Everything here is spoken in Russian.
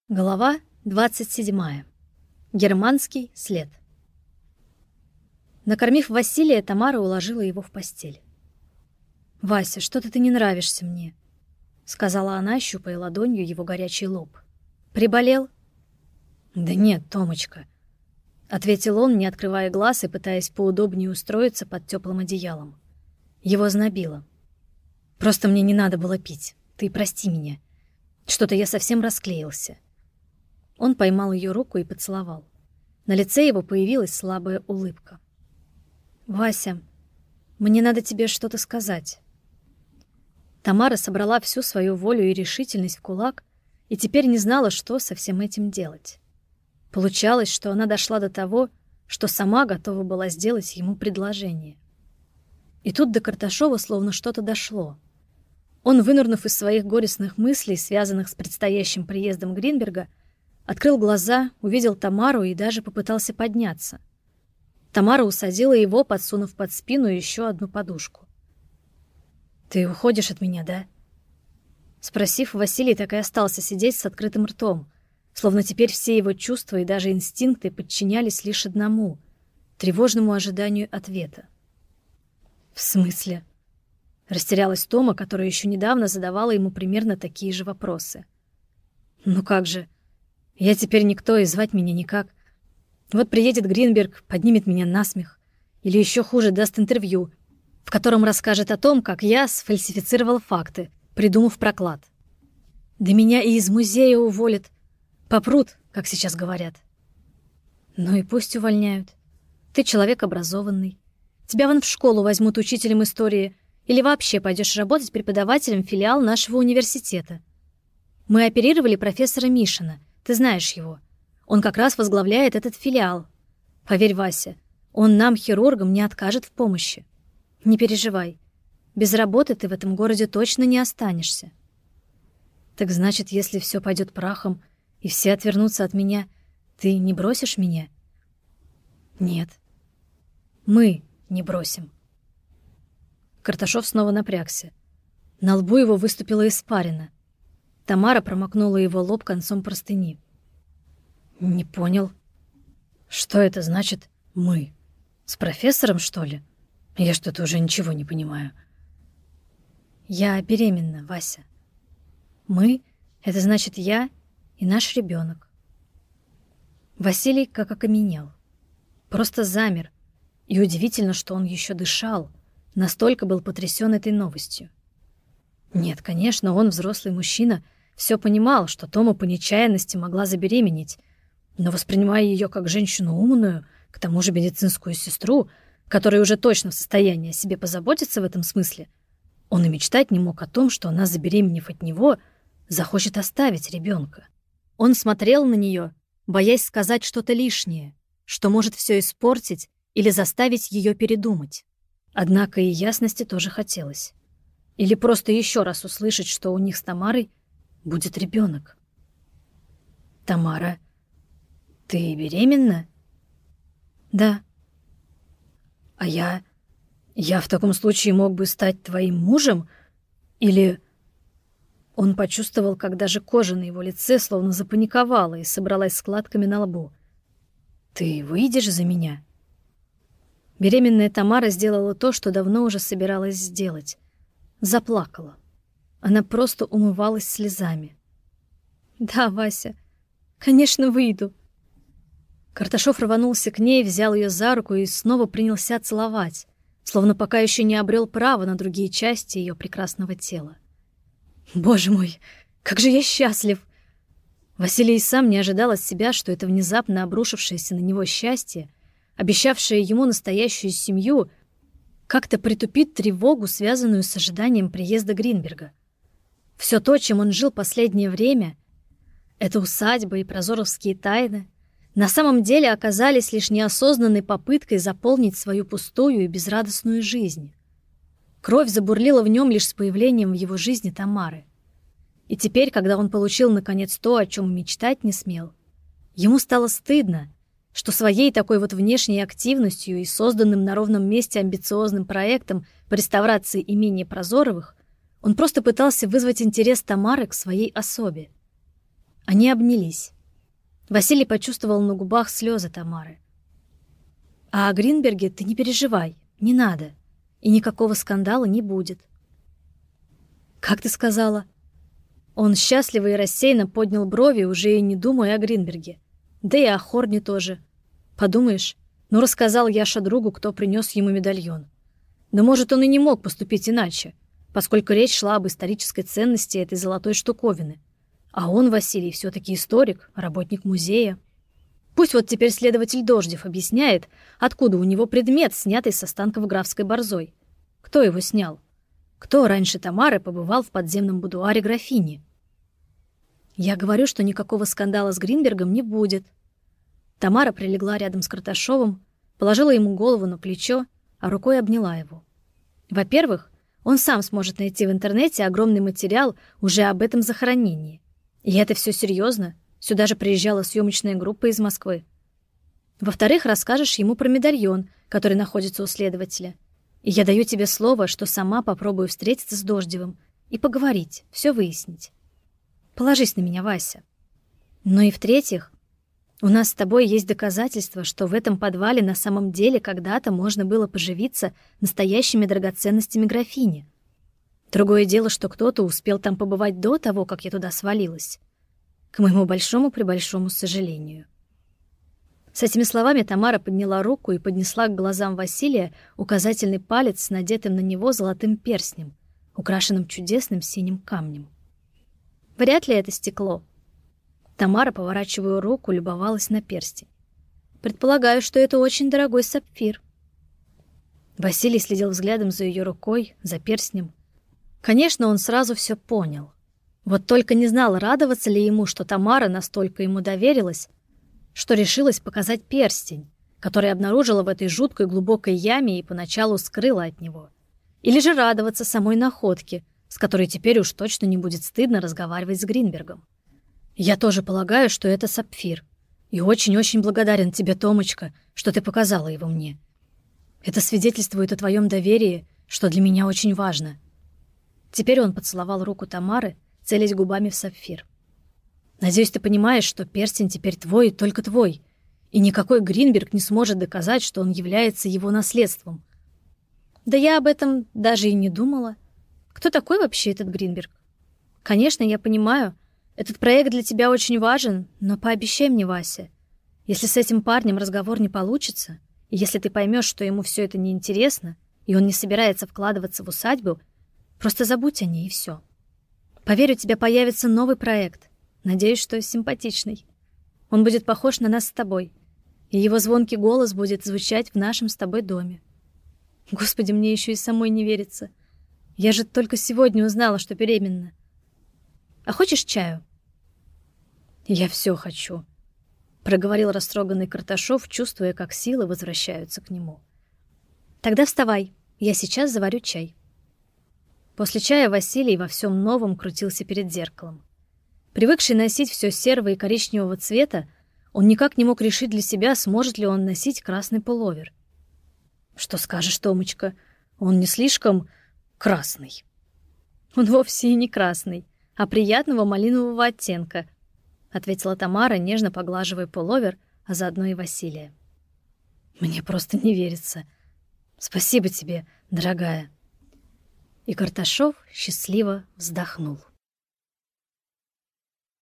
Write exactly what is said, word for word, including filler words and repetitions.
Глава двадцать седьмая. Германский след. Накормив Василия, Тамара уложила его в постель. «Вася, что-то ты не нравишься мне», — сказала она, щупая ладонью его горячий лоб. «Приболел?» «Да нет, Томочка», — ответил он, не открывая глаз и пытаясь поудобнее устроиться под теплым одеялом. Его знобило. «Просто мне не надо было пить. Ты прости меня. Что-то я совсем расклеился». Он поймал ее руку и поцеловал. На лице его появилась слабая улыбка. «Вася, мне надо тебе что-то сказать». Тамара собрала всю свою волю и решительность в кулак и теперь не знала, что со всем этим делать. Получалось, что она дошла до того, что сама готова была сделать ему предложение. И тут до Карташова словно что-то дошло. Он, вынырнув из своих горестных мыслей, связанных с предстоящим приездом Гринберга, открыл глаза, увидел Тамару и даже попытался подняться. Тамара усадила его, подсунув под спину еще одну подушку. «Ты уходишь от меня, да?» Спросив, Василий так и остался сидеть с открытым ртом, словно теперь все его чувства и даже инстинкты подчинялись лишь одному — тревожному ожиданию ответа. «В смысле?» — растерялась Тома, которая еще недавно задавала ему примерно такие же вопросы. «Ну как же? Я теперь никто, и звать меня никак. Вот приедет Гринберг, поднимет меня на смех. Или еще хуже, даст интервью, в котором расскажет о том, как я сфальсифицировал факты, придумав проклад. Да меня и из музея уволят. Попрут, как сейчас говорят. Ну и пусть увольняют. Ты человек образованный. Тебя вон в школу возьмут учителем истории или вообще пойдешь работать преподавателем в филиал нашего университета. Мы оперировали профессора Мишина. Ты знаешь его. Он как раз возглавляет этот филиал. Поверь, Вася, он нам, хирургам, не откажет в помощи. Не переживай. Без работы ты в этом городе точно не останешься. Так значит, если все пойдет прахом и все отвернутся от меня, ты не бросишь меня? Нет. Мы не бросим. Карташов снова напрягся. На лбу его выступила испарина. Тамара промокнула его лоб концом простыни. «Не понял. Что это значит «мы»? С профессором, что ли? Я что-то уже ничего не понимаю». «Я беременна, Вася. Мы — это значит я и наш ребенок». Василий как окаменел. Просто замер. И удивительно, что он еще дышал. Настолько был потрясен этой новостью. Нет, конечно, он, взрослый мужчина, все понимал, что Тома по нечаянности могла забеременеть, но, воспринимая ее как женщину умную, к тому же медицинскую сестру, которая уже точно в состоянии о себе позаботиться в этом смысле, он и мечтать не мог о том, что она, забеременев от него, захочет оставить ребенка. Он смотрел на нее, боясь сказать что-то лишнее, что может все испортить или заставить ее передумать. Однако и ясности тоже хотелось. Или просто еще раз услышать, что у них с Тамарой будет ребенок. «Тамара, ты беременна?» «Да». «А я... я в таком случае мог бы стать твоим мужем? Или...» Он почувствовал, как даже кожа на его лице словно запаниковала и собралась складками на лбу. «Ты выйдешь за меня?» Беременная Тамара сделала то, что давно уже собиралась сделать. Заплакала. Она просто умывалась слезами. «Да, Вася, конечно, выйду». Карташов рванулся к ней, взял ее за руку и снова принялся целовать, словно пока еще не обрел права на другие части ее прекрасного тела. «Боже мой, как же я счастлив!» Василий и сам не ожидал от себя, что это внезапно обрушившееся на него счастье, обещавшее ему настоящую семью, как-то притупит тревогу, связанную с ожиданием приезда Гринберга. Все то, чем он жил последнее время, эта усадьба и прозоровские тайны, на самом деле оказались лишь неосознанной попыткой заполнить свою пустую и безрадостную жизнь. Кровь забурлила в нем лишь с появлением в его жизни Тамары. И теперь, когда он получил наконец то, о чем мечтать не смел, ему стало стыдно, что своей такой вот внешней активностью и созданным на ровном месте амбициозным проектом по реставрации имения Прозоровых он просто пытался вызвать интерес Тамары к своей особе. Они обнялись. Василий почувствовал на губах слезы Тамары. «А о Гринберге ты не переживай, не надо. И никакого скандала не будет». «Как ты сказала?» Он счастливо и рассеянно поднял брови, уже и не думая о Гринберге. Да и о Хорне тоже. Подумаешь, ну рассказал Яша другу, кто принес ему медальон. Но, может, он и не мог поступить иначе, поскольку речь шла об исторической ценности этой золотой штуковины. А он, Василий, все-таки историк, работник музея. Пусть вот теперь следователь Дождев объясняет, откуда у него предмет, снятый с останков графской борзой. Кто его снял? Кто раньше Тамары побывал в подземном будуаре графини? Я говорю, что никакого скандала с Гринбергом не будет. Тамара прилегла рядом с Карташовым, положила ему голову на плечо, а рукой обняла его. Во-первых, он сам сможет найти в интернете огромный материал уже об этом захоронении. И это все серьезно. Сюда же приезжала съемочная группа из Москвы. Во-вторых, расскажешь ему про медальон, который находится у следователя. И я даю тебе слово, что сама попробую встретиться с Дождевым и поговорить, все выяснить. Положись на меня, Вася. Ну и в-третьих, у нас с тобой есть доказательства, что в этом подвале на самом деле когда-то можно было поживиться настоящими драгоценностями графини. Другое дело, что кто-то успел там побывать до того, как я туда свалилась. К моему большому-пребольшому сожалению. С этими словами Тамара подняла руку и поднесла к глазам Василия указательный палец с надетым на него золотым перстнем, украшенным чудесным синим камнем. Вряд ли это стекло. Тамара, поворачивая руку, любовалась на перстень. Предполагаю, что это очень дорогой сапфир. Василий следил взглядом за ее рукой, за перстнем. Конечно, он сразу все понял. Вот только не знал, радоваться ли ему, что Тамара настолько ему доверилась, что решилась показать перстень, который обнаружила в этой жуткой глубокой яме и поначалу скрыла от него. Или же радоваться самой находке, с которой теперь уж точно не будет стыдно разговаривать с Гринбергом. Я тоже полагаю, что это сапфир. И очень-очень благодарен тебе, Томочка, что ты показала его мне. Это свидетельствует о твоем доверии, что для меня очень важно. Теперь он поцеловал руку Тамары, целясь губами в сапфир. Надеюсь, ты понимаешь, что перстень теперь твой и только твой, и никакой Гринберг не сможет доказать, что он является его наследством. Да я об этом даже и не думала. Кто такой вообще этот Гринберг? Конечно, я понимаю, этот проект для тебя очень важен, но пообещай мне, Вася, если с этим парнем разговор не получится, и если ты поймешь, что ему все это неинтересно, и он не собирается вкладываться в усадьбу, просто забудь о ней и все. Поверь, у тебя появится новый проект. Надеюсь, что симпатичный. Он будет похож на нас с тобой, и его звонкий голос будет звучать в нашем с тобой доме. Господи, мне еще и самой не верится. Я же только сегодня узнала, что беременна. А хочешь чаю? Я все хочу, проговорил растроганный Карташов, чувствуя, как силы возвращаются к нему. Тогда вставай, я сейчас заварю чай. После чая Василий во всем новом крутился перед зеркалом. Привыкший носить все серого и коричневого цвета, он никак не мог решить для себя, сможет ли он носить красный пуловер. Что скажешь, Томочка, он не слишком красный. Он вовсе и не красный, а приятного малинового оттенка, ответила Тамара, нежно поглаживая пуловер, а заодно и Василия. Мне просто не верится. Спасибо тебе, дорогая. И Карташов счастливо вздохнул.